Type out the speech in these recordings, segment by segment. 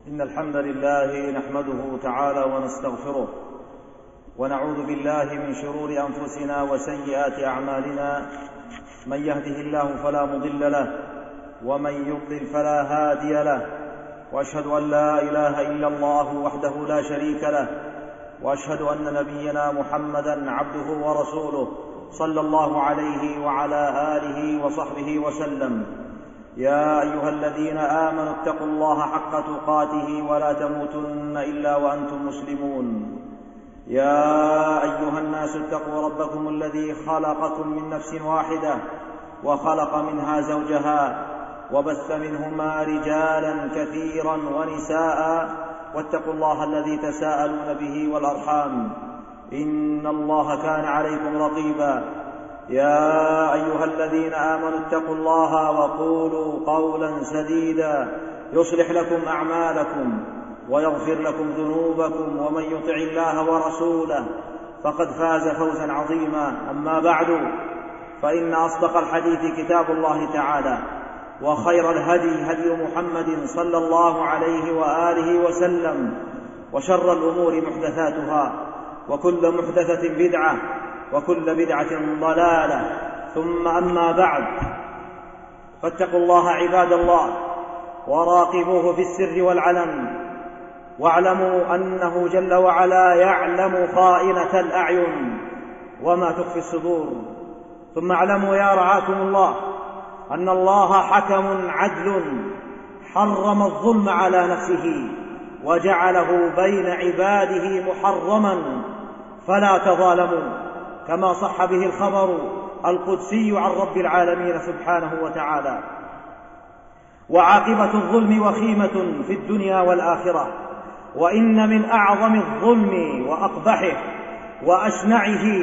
إن الحمد لله نحمده تعالى ونستغفره ونعوذ بالله من شرور أنفسنا وسيئات أعمالنا. من يهده الله فلا مضل له ومن يضلل فلا هادي له، وأشهد أن لا إله إلا الله وحده لا شريك له، وأشهد أن نبينا محمدا عبده ورسوله صلى الله عليه وعلى آله وصحبه وسلم. يا أيها الذين آمنوا اتقوا الله حق تقاته ولا تموتن إلا وأنتم مسلمون. يا أيها الناس اتقوا ربكم الذي خلقكم من نفس واحدة وخلق منها زوجها وبث منهما رجالا كثيرا ونساء، واتقوا الله الذي تساءلون به والأرحام إن الله كان عليكم رقيبا. يا أيها الذين آمنوا اتقوا الله وقولوا قولا سديدا يصلح لكم أعمالكم ويغفر لكم ذنوبكم، ومن يطع الله ورسوله فقد فاز فوزا عظيما. أما بعد، فإن أصدق الحديث كتاب الله تعالى، وخير الهدي هدي محمد صلى الله عليه وآله وسلم، وشر الأمور محدثاتها، وكل محدثة بدعة، وكل بدعة ضلالة. ثم أما بعد، فاتقوا الله عباد الله وراقبوه في السر والعلن، واعلموا أنه جل وعلا يعلم خائنة الأعين وما تخفي الصدور. ثم اعلموا يا رعاكم الله أن الله حكم عدل حرم الظلم على نفسه وجعله بين عباده محرما، فلا تظالموا، كما صح به الخبر القدسي عن رب العالمين سبحانه وتعالى. وعاقبة الظلم وخيمة في الدنيا والآخرة، وإن من أعظم الظلم وأقبحه وأشنعه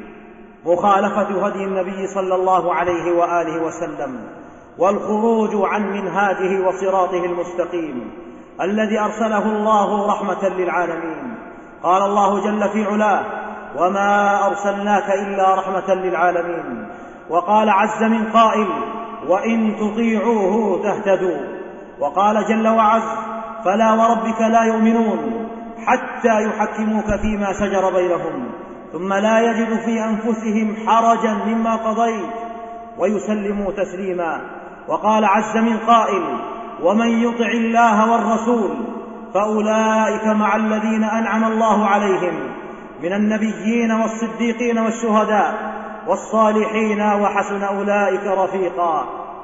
مخالفة هدي النبي صلى الله عليه وآله وسلم، والخروج عن منهاجه وصراطه المستقيم الذي أرسله الله رحمة للعالمين. قال الله جل في علاه: وما أرسلناك إلا رحمة للعالمين. وقال عز من قائل: وإن تطيعوه تهتدوا. وقال جل وعز: فلا وربك لا يؤمنون حتى يحكموك فيما شجر بينهم ثم لا يجدوا في أنفسهم حرجا مما قضيت ويسلموا تسليما. وقال عز من قائل: ومن يطع الله والرسول فأولئك مع الذين أنعم الله عليهم من النبيين والصديقين والشهداء والصالحين وحسن أولئك رفيقا.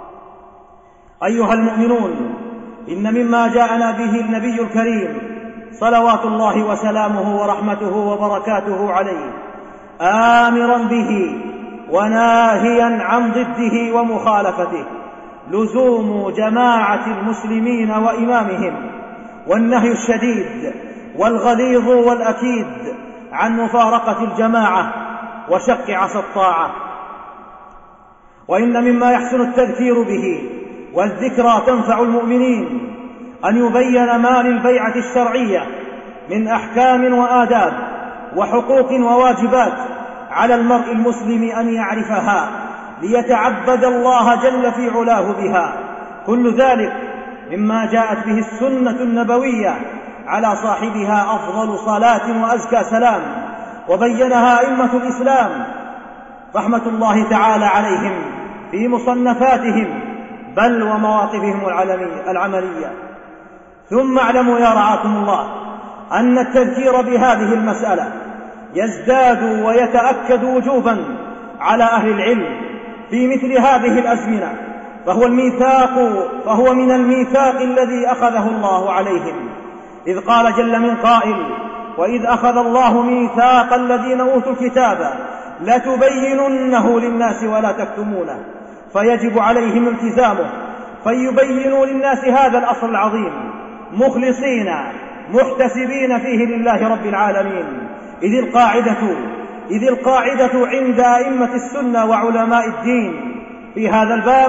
أيها المؤمنون، إن مما جاءنا به النبي الكريم صلوات الله وسلامه ورحمته وبركاته عليه، آمرا به وناهيا عن ضده ومخالفته، لزوم جماعة المسلمين وإمامهم، والنهي الشديد والغليظ والأكيد عن مفارقة الجماعة وشق عصا الطاعة. وإن مما يحسن التذكير به والذكرى تنفع المؤمنين أن يبين ما للبيعة الشرعية من أحكام وآداب وحقوق وواجبات على المرء المسلم أن يعرفها ليتعبد الله جل في علاه بها. كل ذلك مما جاءت به السنة النبوية على صاحبها أفضل صلاة وأزكى سلام، وبينها أئمة الإسلام رحمة الله تعالى عليهم في مصنفاتهم بل ومواقفهم العملية. ثم اعلموا يا رعاكم الله أن التذكير بهذه المسألة يزداد ويتأكد وجوبا على أهل العلم في مثل هذه الأزمنة، فهو من الميثاق الذي أخذه الله عليهم، إذ قال جل من قائل: وإذ أخذ الله ميثاق الذين أوتوا الكتاب لتبيننه للناس ولا تكتمونه، فيجب عليهم التزامه، فيبينوا للناس هذا الأصل العظيم مخلصين محتسبين فيه لله رب العالمين. إذ القاعدة عند أئمة السنة وعلماء الدين في هذا الباب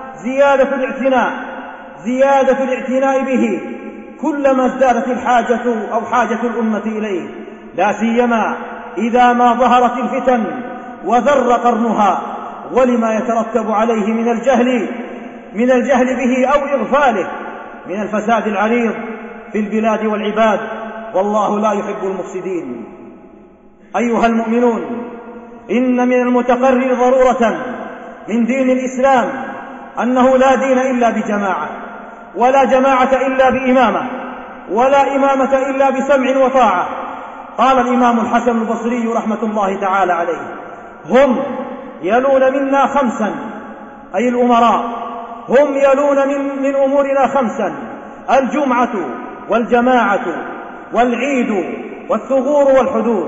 زيادة الاعتناء به كلما ازدادت الحاجة أو حاجة الأمة إليه، لا سيما إذا ما ظهرت الفتن وذر قرنها، ولما يترتب عليه من الجهل به أو إغفاله من الفساد العريض في البلاد والعباد، والله لا يحب المفسدين. أيها المؤمنون، إن من المتقرر ضرورة من دين الإسلام أنه لا دين إلا بجماعة، ولا جماعة إلا بإمامة، ولا إمامة إلا بسمع وطاعة. قال الإمام الحسن البصري رحمة الله تعالى عليه: هم يلون منا خمسا، أي الأمراء، هم يلون من أمورنا خمسا: الجمعة والجماعة والعيد والثغور والحدود.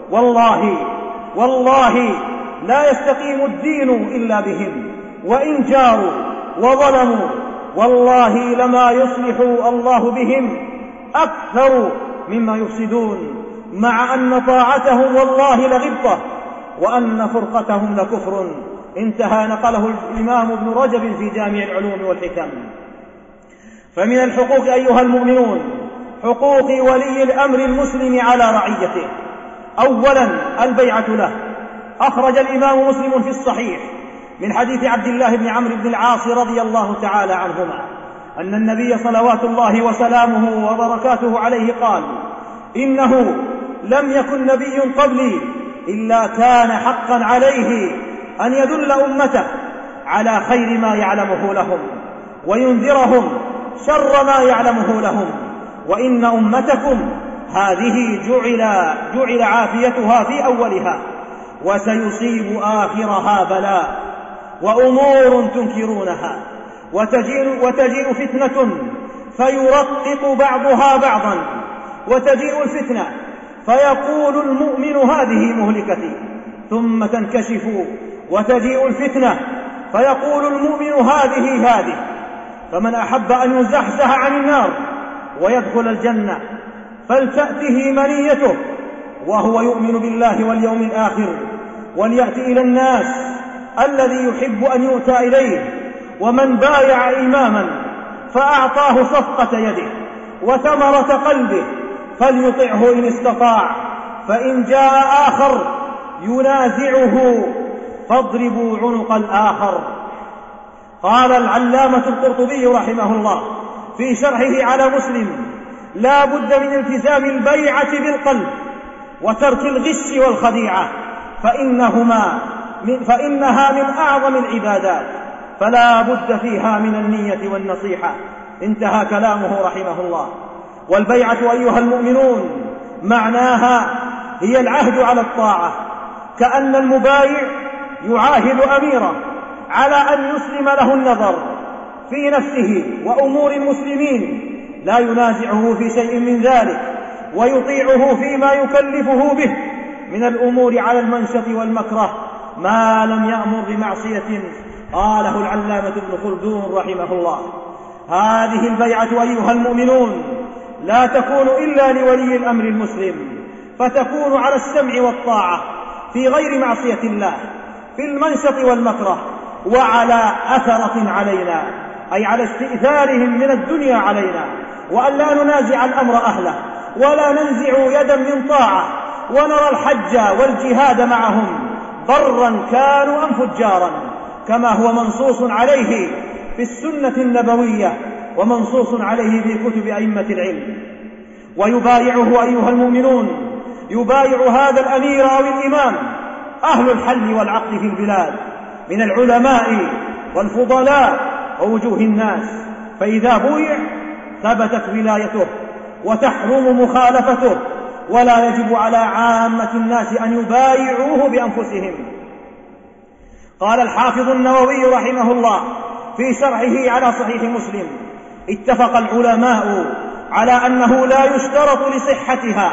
والله لا يستقيم الدين إلا بهم، وإن جاروا وظلموا والله لما يصلح الله بهم أكثر مما يفسدون، مع أن طاعتهم والله لغبطة، وأن فرقتهم لكفر. انتهى. نقله الإمام ابن رجب في جامع العلوم والحكم. فمن الحقوق أيها المؤمنون حقوق ولي الأمر المسلم على رعيته: أولا البيعة له. أخرج الإمام مسلم في الصحيح من حديث عبد الله بن عمرو بن العاص رضي الله تعالى عنهما أن النبي صلوات الله وسلامه وبركاته عليه قال: إنه لم يكن نبي قبلي إلا كان حقا عليه أن يدل أمته على خير ما يعلمه لهم، وينذرهم شر ما يعلمه لهم، وإن أمتكم هذه جعل عافيتها في أولها، وسيصيب آخرها بلاء وأمور تنكرونها، وتجيء فتنة فيرقق بعضها بعضا، وتجيء الفتنة فيقول المؤمن هذه مهلكتي، ثم تنكشف وتجيء الفتنة فيقول المؤمن هذه. فمن أحب أن يزحزح عن النار ويدخل الجنة فلتأته منيته وهو يؤمن بالله واليوم الآخر، وليأتي إلى الناس الذي يحب أن يؤتى إليه. ومن بايع إماما فأعطاه صفقة يده وثمرة قلبه فليطعه إن استطاع، فإن جاء آخر ينازعه فاضربوا عنق الآخر. قال العلامة القرطبي رحمه الله في شرحه على مسلم: لا بد من التزام البيعة بالقلب وترك الغش والخديعة، فإنها من أعظم العبادات، فلا بد فيها من النية والنصيحة. انتهى كلامه رحمه الله. والبيعة أيها المؤمنون معناها هي العهد على الطاعة، كأن المبايع يعاهد أميره على أن يسلم له النظر في نفسه وأمور المسلمين، لا ينازعه في شيء من ذلك، ويطيعه فيما يكلفه به من الأمور على المنشط والمكره، ما لم يأمر بمعصية. قاله العلامة ابن خلدون رحمه الله. هذه البيعة أيها المؤمنون لا تكون إلا لولي الأمر المسلم، فتكون على السمع والطاعة في غير معصية الله في المنشط والمكره، وعلى أثرة علينا، أي على استئثارهم من الدنيا علينا، وأن لا ننازع الأمر أهله ولا ننزع يدا من طاعة، ونرى الحج والجهاد معهم برا كانوا أم فجارا، كما هو منصوص عليه في السنة النبوية ومنصوص عليه في كتب أئمة العلم. ويبايعه أيها المؤمنون، يبايع هذا الأمير أو الإمام أهل الحل والعقد في البلاد من العلماء والفضلاء ووجوه الناس، فإذا بويع ثبتت ولايته وتحرم مخالفته، ولا يجب على عامة الناس أن يبايعوه بأنفسهم. قال الحافظ النووي رحمه الله في شرحه على صحيح مسلم: اتفق العلماء على أنه لا يشترط لصحتها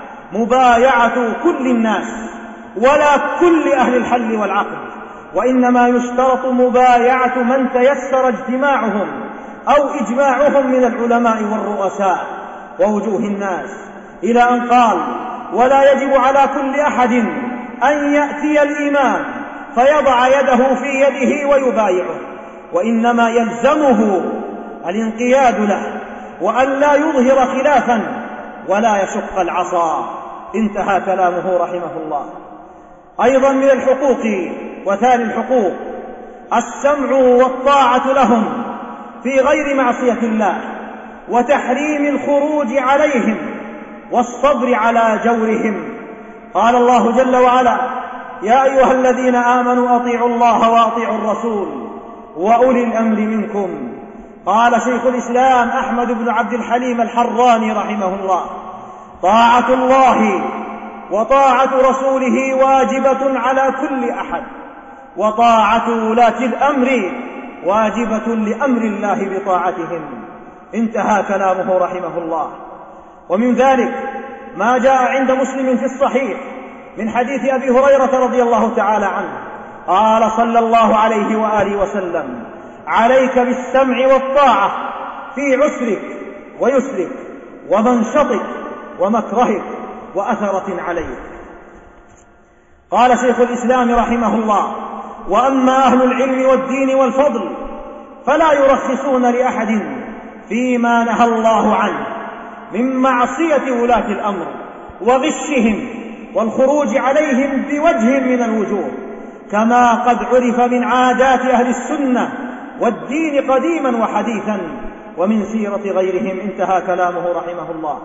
مبايعة كل الناس ولا كل أهل الحل والعقد، وإنما يشترط مبايعة من تيسر اجتماعهم أو إجماعهم من العلماء والرؤساء ووجوه الناس، إلى أن قال: ولا يجب على كل أحد أن يأتي الإمام فيضع يده في يده ويبايعه، وإنما يلزمه الانقياد له، وأن لا يظهر خلافا ولا يشق العصا. انتهى كلامه رحمه الله. أيضا من الحقوق وثاني الحقوق السمع والطاعة لهم في غير معصية الله، وتحريم الخروج عليهم والصبر على جورهم. قال الله جل وعلا: يا أيها الذين آمنوا أطيعوا الله وأطيعوا الرسول وأولي الأمر منكم. قال شيخ الإسلام أحمد بن عبد الحليم الحراني رحمه الله: طاعة الله وطاعة رسوله واجبة على كل أحد، وطاعة ولاة الأمر واجبة لأمر الله بطاعتهم. انتهى كلامه رحمه الله. ومن ذلك ما جاء عند مسلم في الصحيح من حديث أبي هريرة رضي الله تعالى عنه قال صلى الله عليه وآله وسلم: عليك بالسمع والطاعة في عسرك ويسرك ومنشطك ومكرهك وأثرة عليك. قال شيخ الإسلام رحمه الله: وأما أهل العلم والدين والفضل فلا يرخصون لأحد فيما نهى الله عنه من معصية ولاة الأمر وغشهم والخروج عليهم بوجه من الوجوه، كما قد عرف من عادات أهل السنة والدين قديما وحديثا ومن سيرة غيرهم. انتهى كلامه رحمه الله.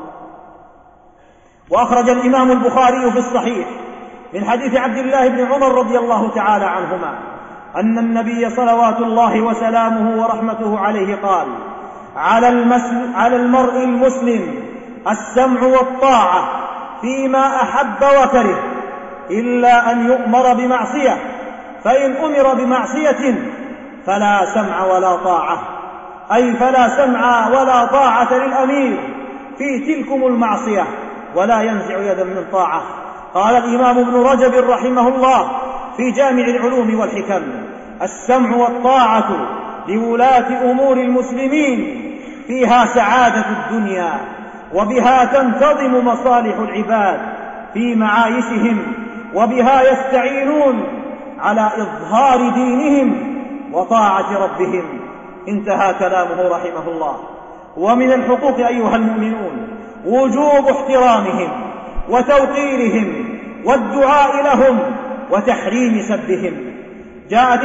وأخرج الإمام البخاري في الصحيح من حديث عبد الله بن عمر رضي الله تعالى عنهما أن النبي صلوات الله وسلامه ورحمته عليه قال: على المرء المسلم السمع والطاعة فيما أحب وكره، إلا أن يؤمر بمعصية، فإن أمر بمعصية فلا سمع ولا طاعة، أي فلا سمع ولا طاعة للأمير في تلكم المعصية، ولا ينزع يدا من طاعة. قال الإمام ابن رجب رحمه الله في جامع العلوم والحكم: السمع والطاعة لولاة أمور المسلمين فيها سعادة الدنيا، وبها تنتظم مصالح العباد في معايشهم، وبها يستعينون على إظهار دينهم وطاعة ربهم. انتهى كلامه رحمه الله. ومن الحقوق أيها المؤمنون وجوب احترامهم وتوقيرهم والدعاء لهم وتحريم سبهم. جاءت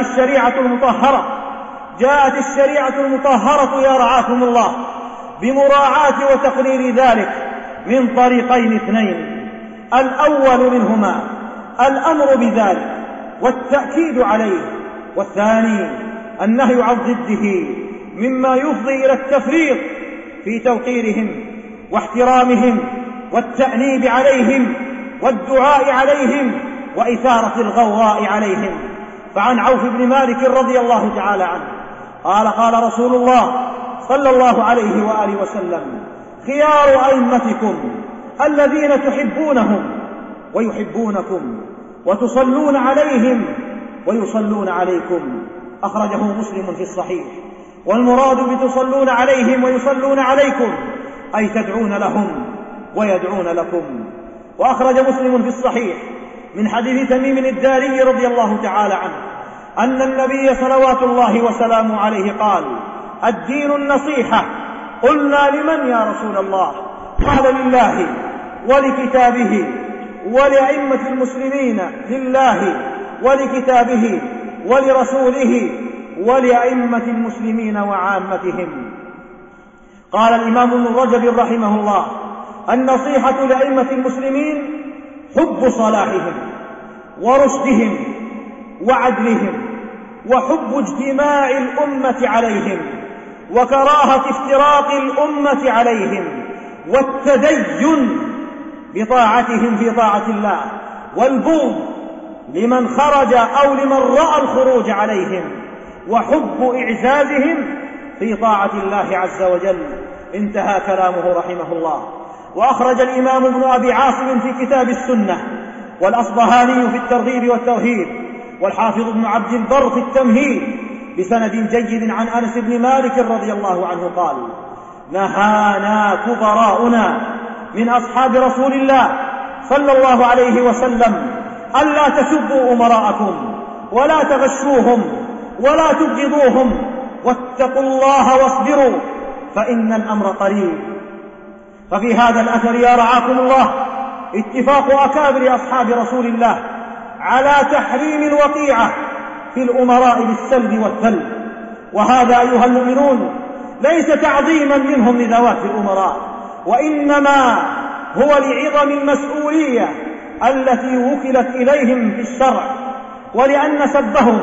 الشريعة المطهرة يا رعاكم الله بمراعاة وتقرير ذلك من طريقين اثنين: الأول منهما الأمر بذلك والتأكيد عليه، والثاني النهي عن ضده مما يفضي إلى التفريط في توقيرهم واحترامهم والتأنيب عليهم والدعاء عليهم وإثارة الغوغاء عليهم. فعن عوف بن مالك رضي الله تعالى عنه قال: قال رسول الله صلى الله عليه وآله وسلم: خيار أئمتكم الذين تحبونهم ويحبونكم وتصلون عليهم ويصلون عليكم. أخرجه مسلم في الصحيح. والمراد بتصلون عليهم ويصلون عليكم أي تدعون لهم ويدعون لكم. وأخرج مسلم في الصحيح من حديث تميم الداري رضي الله تعالى عنه أن النبي صلوات الله وسلامه عليه قال: الدين النصيحة. قلنا: لمن يا رسول الله؟ قال: لله ولكتابه ولأئمة المسلمين، لله ولكتابه ولرسوله ولأئمة المسلمين وعامتهم. قال الإمام ابن رجب رحمه الله: النصيحة لأئمة المسلمين حب صلاحهم ورشدهم وعدلهم، وحب اجتماع الأمة عليهم، وكراهة افتراق الأمة عليهم، والتدين بطاعتهم في طاعة الله، والبغض لمن خرج أو لمن رأى الخروج عليهم، وحب إعزازهم في طاعة الله عز وجل. انتهى كلامه رحمه الله. وأخرج الإمام ابن أبي عاصم في كتاب السنة، والأصبهاني في الترغيب والترهيب، والحافظ ابن عبد البر في التمهيد بسند جيد عن أنس بن مالك رضي الله عنه قال: نهانا كبراؤنا من أصحاب رسول الله صلى الله عليه وسلم ألا تسبوا أمراءكم ولا تغشوهم ولا تبغضوهم، واتقوا الله واصبروا فإن الأمر قريب. ففي هذا الأثر يا رعاكم الله اتفاق أكابر أصحاب رسول الله على تحريم الوقيعة في الأمراء بالسلب والثلب. وهذا أيها المؤمنون ليس تعظيما منهم لذوات الأمراء، وإنما هو لعظم المسؤولية التي وكلت إليهم في الشرع، ولأن سبهم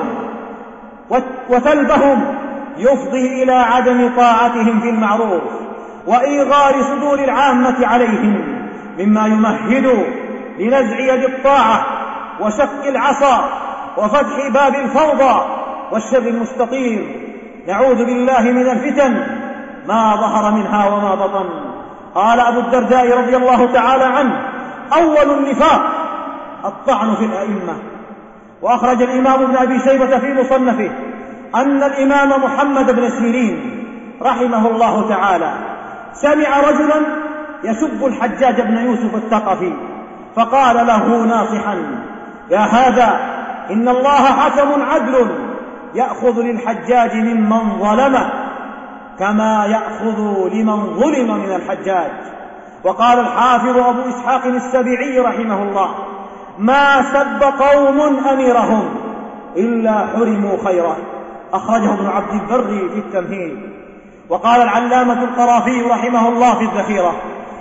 وسلبهم يفضي إلى عدم طاعتهم في المعروف وإيغار صدور العامة عليهم، مما يمهد لنزع يد الطاعة وشق العصا وفتح باب الفوضى والشر المستطير. نعوذ بالله من الفتن ما ظهر منها وما بطن. قال أبو الدرداء رضي الله تعالى عنه: أول النفاق الطعن في الأئمة. وأخرج الإمام ابن أبي شيبة في مصنفه أن الإمام محمد بن سيرين رحمه الله تعالى سمع رجلا يسب الحجاج بن يوسف الثقفي، فقال له ناصحا: يا هذا، إن الله حكم عدل يأخذ للحجاج ممن ظلمه كما يأخذ لمن ظلم من الحجاج. وقال الحافظ أبو إسحاق السبيعي رحمه الله: ما سب قوم أميرهم إلا حرموا خيره. أخرجه ابن عبد البر في التمهيد. وقال العلامة القرافي رحمه الله في الذخيرة: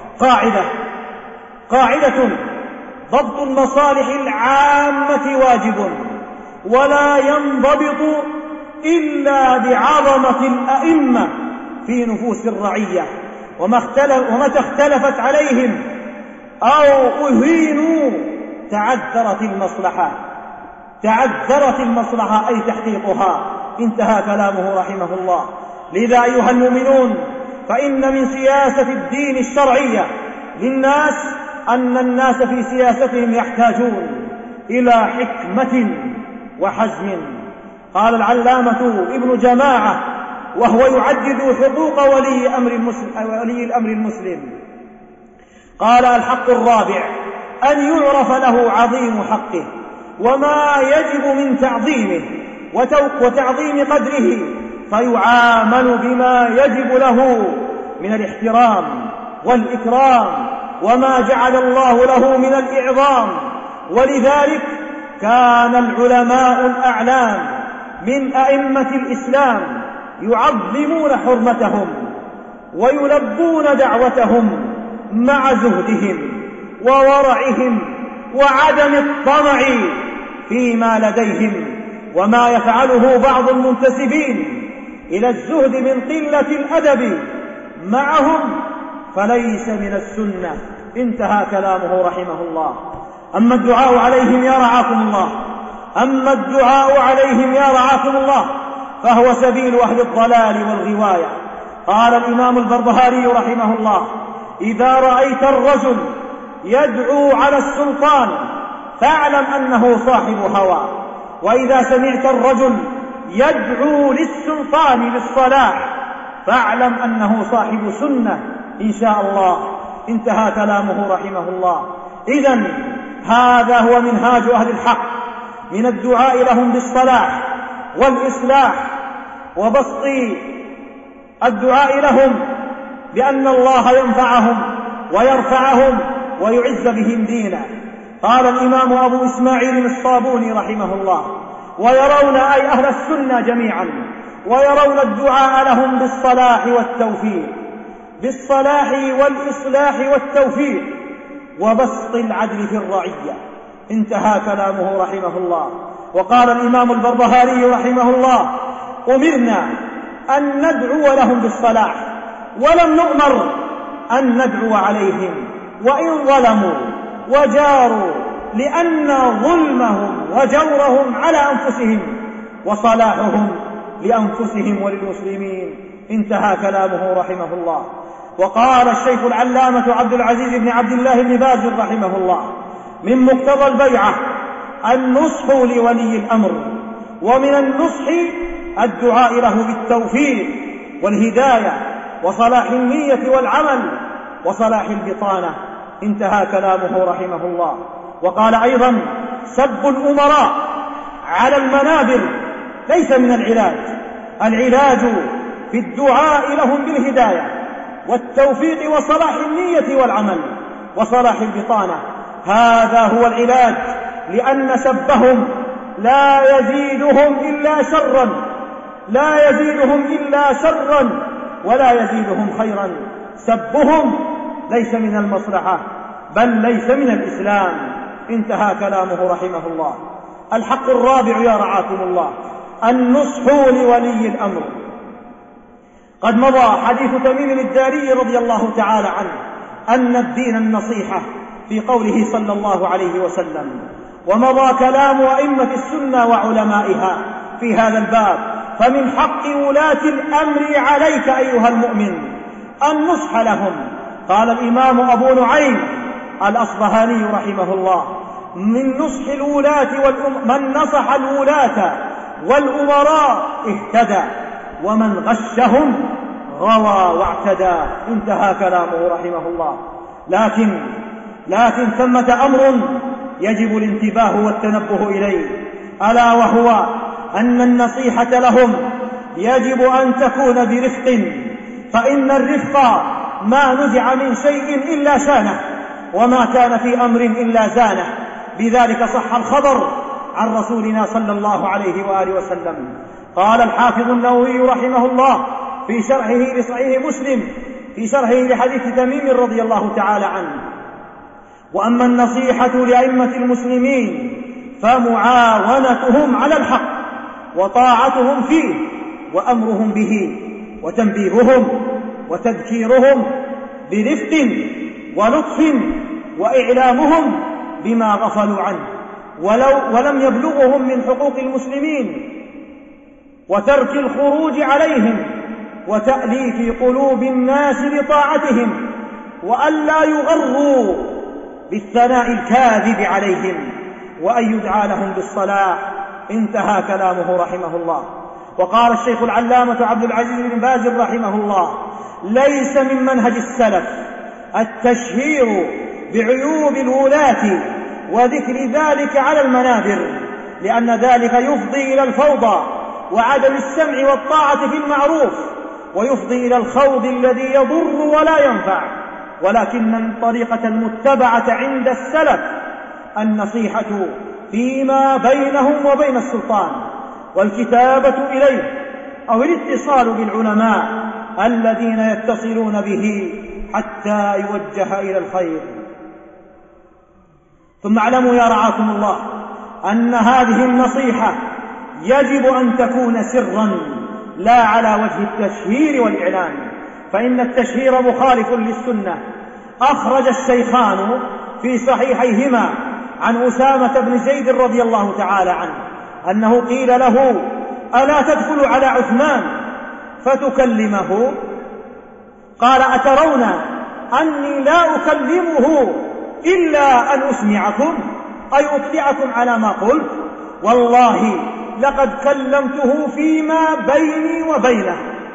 قاعدة ضبط المصالح العامة واجب، ولا ينضبط إلا بعظمة الأئمة في نفوس الرعية، ومتى اختلفت عليهم أو أهينوا تعذرت المصلحة أي تحقيقها. انتهى كلامه رحمه الله. لذا أيها المؤمنون، فإن من سياسة الدين الشرعية للناس أن الناس في سياستهم يحتاجون إلى حكمة وحزم. قال العلامة ابن جماعة وهو يعدد حقوق ولي الأمر المسلم، قال: الحق الرابع أن يعرف له عظيم حقه وما يجب من تعظيمه وتعظيم قدره، فيعامل بما يجب له من الاحترام والإكرام وما جعل الله له من الإعظام. ولذلك كان العلماء الأعلام من أئمة الإسلام يعظمون حرمتهم ويلبون دعوتهم مع زهدهم وورعهم وعدم الطمع فيما لديهم. وما يفعله بعض المنتسبين إلى الزهد من قلة الأدب معهم فليس من السنة. انتهى كلامه رحمه الله. أما الدعاء عليهم يا رعاكم الله فهو سبيل أهل الضلال والغواية. قال الإمام البربهاري رحمه الله: إذا رأيت الرجل يدعو على السلطان فاعلم أنه صاحب هوى، وإذا سمعت الرجل يدعو للسلطان بالصلاح فاعلم أنه صاحب سنة إن شاء الله. انتهى كلامه رحمه الله. إذن هذا هو منهاج أهل الحق من الدعاء لهم بالصلاح والإصلاح وبسط الدعاء لهم بأن الله ينفعهم ويرفعهم ويعز بهم دينه. قال الإمام أبو إسماعيل الصابوني رحمه الله: ويرون أي أهل السنة جميعا ويرون الدعاء لهم بالصلاح والإصلاح والتوفيق وبسط العدل في الرعية. انتهى كلامه رحمه الله. وقال الإمام البربهاري رحمه الله: أمرنا أن ندعو لهم بالصلاح ولم نؤمر أن ندعو عليهم وإن ظلموا وجاروا، لأن ظلمهم وجورهم على أنفسهم وصلاحهم لأنفسهم وللمسلمين. انتهى كلامه رحمه الله. وقال الشيخ العلامة عبد العزيز بن عبد الله بن باز رحمه الله: من مقتضى البيعة النصح لولي الأمر، ومن النصح الدعاء له بالتوفيق والهداية وصلاح النية والعمل وصلاح البطانة. انتهى كلامه رحمه الله. وقال أيضا: سب الأمراء على المنابر ليس من العلاج في الدعاء لهم بالهداية والتوفيق وصلاح النية والعمل وصلاح البطانة. هذا هو العلاج، لأن سبهم لا يزيدهم إلا شرا ولا يزيدهم خيرا. سبهم ليس من المصلحة بل ليس من الإسلام. انتهى كلامه رحمه الله. الحق الرابع يا رعاكم الله النصح لولي الأمر. قد مضى حديث تميم الداري رضي الله تعالى عنه أن الدين النصيحة في قوله صلى الله عليه وسلم، ومضى كلام أئمة السنة وعلمائها في هذا الباب. فمن حق ولاة الأمر عليك أيها المؤمن النصح لهم. قال الإمام أبو نعيم الأصبهاني رحمه الله: من نصح الولاة من نصح الولاة والأمراء اهتدى ومن غشهم غوى واعتدى. انتهى كلامه رحمه الله. لكن ثمة أمر يجب الانتباه والتنبه إليه، ألا وهو أن النصيحة لهم يجب أن تكون برفق، فإن الرفق ما نزع من شيء إلا شانه، وما كان في أمر إلا زانه. بذلك صح الخبر عن رسولنا صلى الله عليه وآله وسلم. قال الحافظ النووي رحمه الله في شرحه لصحيح مسلم في شرحه لحديث تميم رضي الله تعالى عنه: وأما النصيحة لأئمة المسلمين فمعاونتهم على الحق وطاعتهم فيه وأمرهم به وتنبيههم وتذكيرهم برفق ولطف وإعلامهم بما غفلوا عنه ولم يبلغهم من حقوق المسلمين، وترك الخروج عليهم وتأليف قلوب الناس بطاعتهم، وألا يغروا بالثناء الكاذب عليهم، وأن يدعى لهم بالصلاح. انتهى كلامه رحمه الله. وقال الشيخ العلامة عبد العزيز بن باز رحمه الله: ليس من منهج السلف التشهير بعيوب الولاة وذكر ذلك على المنابر، لأن ذلك يفضي إلى الفوضى وعدم السمع والطاعة في المعروف، ويفضي إلى الخوض الذي يضر ولا ينفع. ولكن الطريقة المتبعة عند السلف النصيحة فيما بينهم وبين السلطان، والكتابة إليه أو الاتصال بالعلماء الذين يتصلون به حتى يوجه إلى الخير. ثم اعلموا يا رعاكم الله أن هذه النصيحة يجب أن تكون سرا لا على وجه التشهير والإعلان، فإن التشهير مخالف للسنة. أخرج الشيخان في صحيحيهما عن أسامة بن زيد رضي الله تعالى عنه أنه قيل له: ألا تدخل على عثمان فتكلمه؟ قال: أترون أني لا أكلمه إلا أن أسمعكم أي أطلعكم على ما قلت؟ والله لقد كلمته فيما بيني وبينه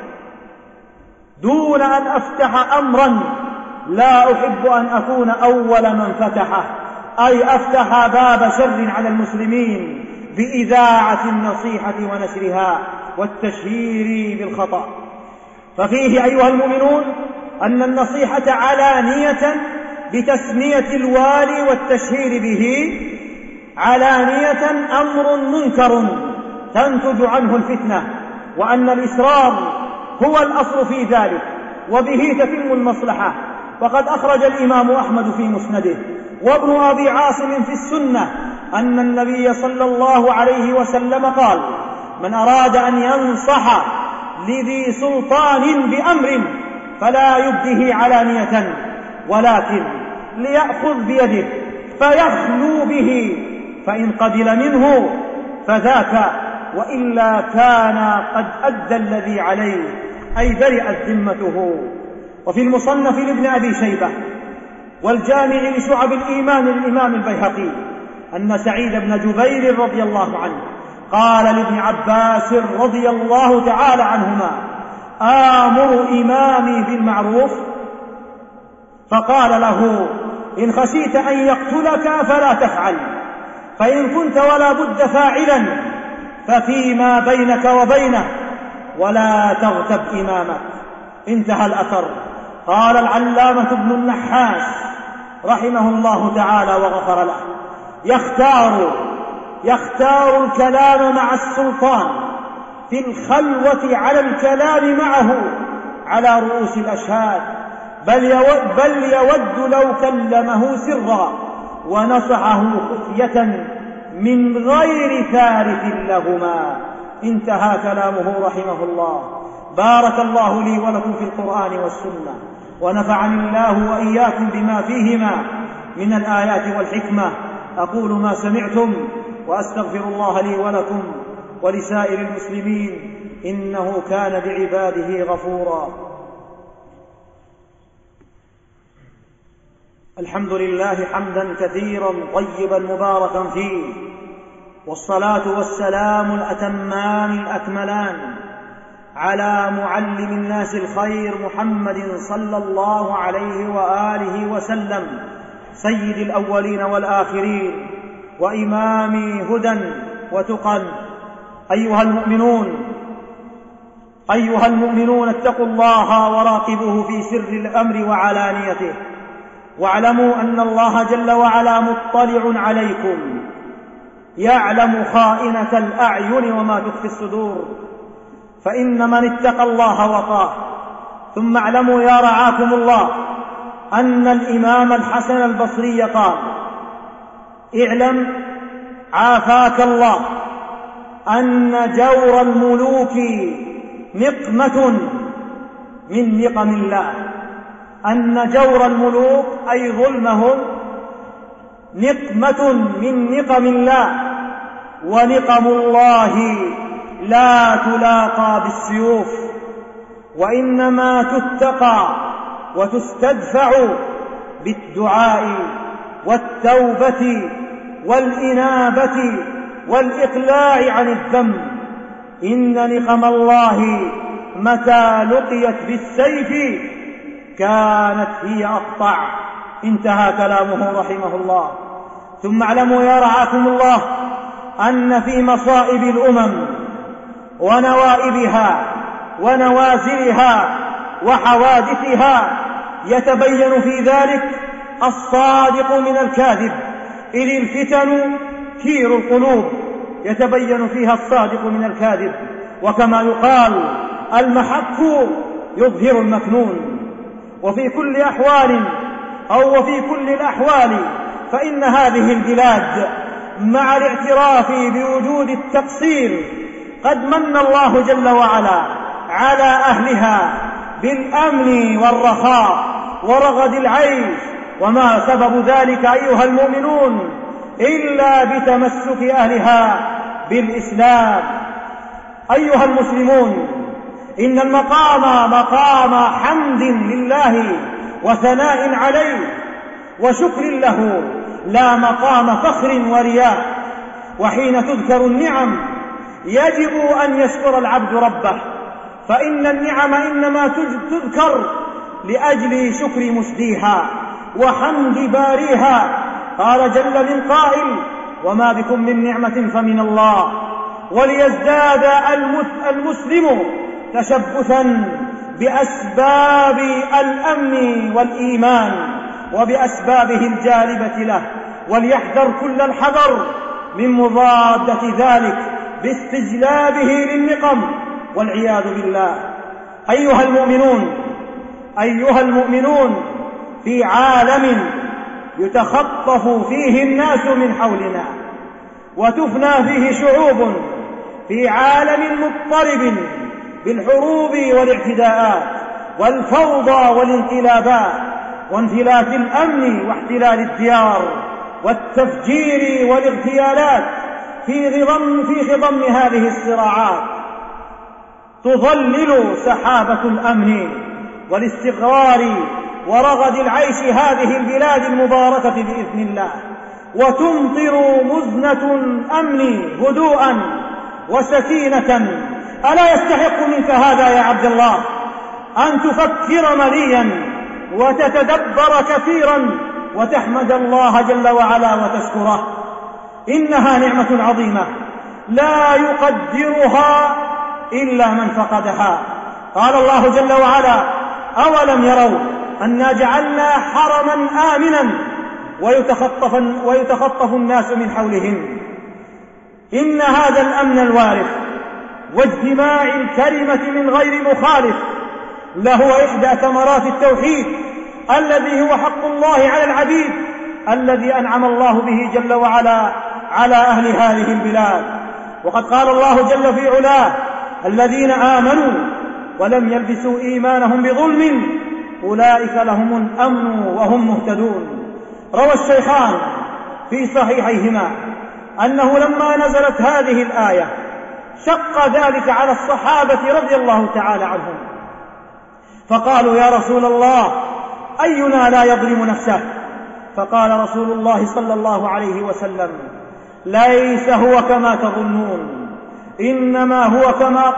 دون أن أفتح أمرا لا أحب أن أكون أول من فتحه، أي أفتح باب شر على المسلمين بإذاعة النصيحة ونشرها والتشهير بالخطأ. ففيه أيها المؤمنون أن النصيحة علانية بتسمية الوالي والتشهير به علانية أمر منكر تنتج عنه الفتنة، وأن الإسرار هو الأصل في ذلك، وبه تتم المصلحة. وقد أخرج الإمام أحمد في مسنده وابن أبي عاصم في السنة أن النبي صلى الله عليه وسلم قال: من أراد أن ينصح لذي سلطان بأمر فلا يبده علانية، ولكن ليأخذ بيده فيخلو به، فإن قبل منه فذاك، وإلا كان قد أدى الذي عليه، أي برئت ذمته. وفي المصنف لابن أبي شيبة والجامع لشعب الإيمان للإمام البيهقي أن سعيد بن جبير رضي الله عنه قال لابن عباس رضي الله تعالى عنهما: آمر إمامي بالمعروف؟ فقال له: إن خشيت أن يقتلك فلا تفعل، فإن كنت ولا بد فاعلا ففيما بينك وبينه، ولا تغتب إمامك. انتهى الأثر. قال العلامة ابن النحاس رحمه الله تعالى وغفر له: يختار الكلام مع السلطان في الخلوة على الكلام معه على رؤوس الأشهاد، بل يود لو كلمه سرا ونصحه خفية من غير ثالث لهما. انتهى كلامه رحمه الله. بارك الله لي ولكم في القرآن والسنة، ونفعني الله وإياكم بما فيهما من الآيات والحكمة. أقول ما سمعتم وأستغفر الله لي ولكم ولسائر المسلمين، إنه كان بعباده غفورا. الحمد لله حمدا كثيرا طيبا مباركا فيه، والصلاة والسلام الأتمان الأكملان على معلم الناس الخير محمد صلى الله عليه وآله وسلم، سيد الأولين والآخرين وإمام هدى وتقى. أيها المؤمنون اتقوا الله وراقبوه في سر الأمر وعلانيته، واعلموا أن الله جل وعلا مطلع عليكم، يعلم خائنة الأعين وما تخفي الصدور، فإن من اتقى الله وقاه. ثم اعلموا يا رعاكم الله أن الإمام الحسن البصري قال: اعلم عافاك الله أن جور الملوك نقمة من نقم الله. أن جور الملوك أي ظلمهم نقمة من نقم الله، ونقم الله لا تلاقى بالسيوف، وإنما تتقى وتستدفع بالدعاء والتوبة والإنابة والإقلاع عن الذنب. إن نقم الله متى لقيت بالسيف كانت هي أقطع. انتهى كلامه رحمه الله. ثم اعلموا يا رعاكم الله أن في مصائب الأمم ونوائبها ونوازلها وحوادثها يتبين في ذلك الصادق من الكاذب، إذ الفتن كير القلوب، يتبين فيها الصادق من الكاذب. وكما يقال: المحك يظهر المكنون. وفي كل الأحوال فإن هذه البلاد مع الاعتراف بوجود التقصير قد من الله جل وعلا على أهلها بالأمن والرخاء ورغد العيش. وما سبب ذلك أيها المؤمنون إلا بتمسك أهلها بالإسلام. أيها المسلمون، إن المقام مقام حمد لله وثناء عليه وشكر له، لا مقام فخر ورياء. وحين تذكر النعم يجب أن يشكر العبد ربه، فإن النعم إنما تذكر لأجل شكر مسديها وحمد باريها. قال جل من قائل: وما بكم من نعمة فمن الله. وليزداد المسلم تشبثا بأسباب الأمن والإيمان وبأسبابه الجالبة له، وليحذر كل الحذر من مضادة ذلك باستجلابه للنقم والعياذ بالله. أيها المؤمنون، في عالم يتخطف فيه الناس من حولنا وتفنى فيه شعوب، في عالم مضطرب بالحروب والاعتداءات والفوضى والانقلابات وانفلات الأمن واحتلال الديار والتفجير والاغتيالات، في خضم هذه الصراعات تظلل سحابة الأمن والاستقرار ورغد العيش هذه البلاد المباركة بإذن الله، وتمطر مزنة الأمن هدوءا وسكينة. ألا يستحق منك هذا يا عبد الله أن تفكر مليا وتتدبر كثيرا وتحمد الله جل وعلا وتشكره؟ إنها نعمة عظيمة لا يقدرها إلا من فقدها. قال الله جل وعلا: أولم يروا أنا جعلنا حرما آمنا ويتخطف الناس من حولهم. إن هذا الأمن الوارث واجتماع الكلمة من غير مخالف لهو إحدى ثمرات التوحيد الذي هو حق الله على العبيد، الذي أنعم الله به جل وعلا على أهل هذه البلاد. وقد قال الله جل في علاه: الذين آمنوا ولم يلبسوا إيمانهم بظلم أولئك لهم الأمن وهم مهتدون. روى الشيخان في صحيحيهما أنه لما نزلت هذه الآية شق ذلك على الصحابة رضي الله تعالى عنهم، فقالوا: يا رسول الله، أينا لا يظلم نفسه؟ فقال رسول الله صلى الله عليه وسلم: ليس هو كما تظنون، إنما هو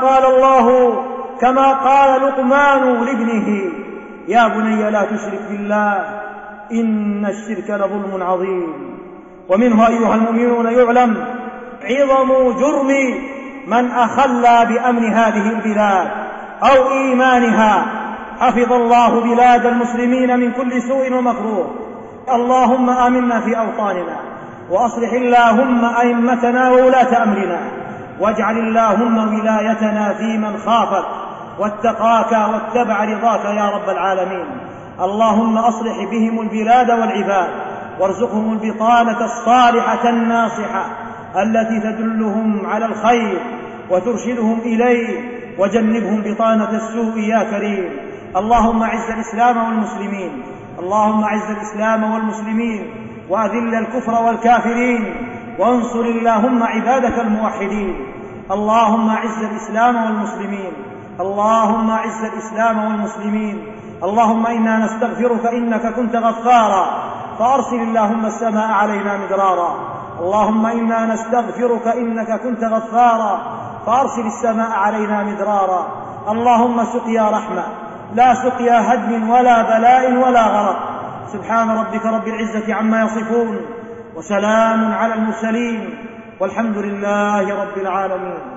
كما قال لقمان لابنه: يا بني لا تشرك بالله إن الشرك لظلم عظيم. ومنه أيها المؤمنون يعلم عظم جرم من أخلى بأمن هذه البلاد أو إيمانها. حفظ الله بلاد المسلمين من كل سوء ومكروه. اللهم آمنا في أوطاننا، وأصلح اللهم أئمتنا وولاة أمرنا، واجعل اللهم ولايتنا في من خافك واتقاك واتبع رضاك يا رب العالمين. اللهم أصلح بهم البلاد والعباد، وارزقهم البطانة الصالحة الناصحة التي تدلهم على الخير وترشدهم إليه، وجنبهم بطانة السوء يا كريم. اللهم أعز الإسلام والمسلمين، اللهم أعز الإسلام والمسلمين، وأذل الكفر والكافرين، وانصر اللهم عبادك الموحدين. اللهم أعز الإسلام والمسلمين، اللهم أعز الإسلام والمسلمين. اللهم إنا نستغفرك إنك كنت غفارا فأرسل اللهم السماء علينا مدرارا. اللهم إنا نستغفرك إنك كنت غفارا فأرسل السماء علينا مدرارا. اللهم سقيا رحمة لا سقيا هدم ولا بلاء ولا غرق. سبحان ربك رب العزة عما يصفون، وسلام على المرسلين، والحمد لله رب العالمين.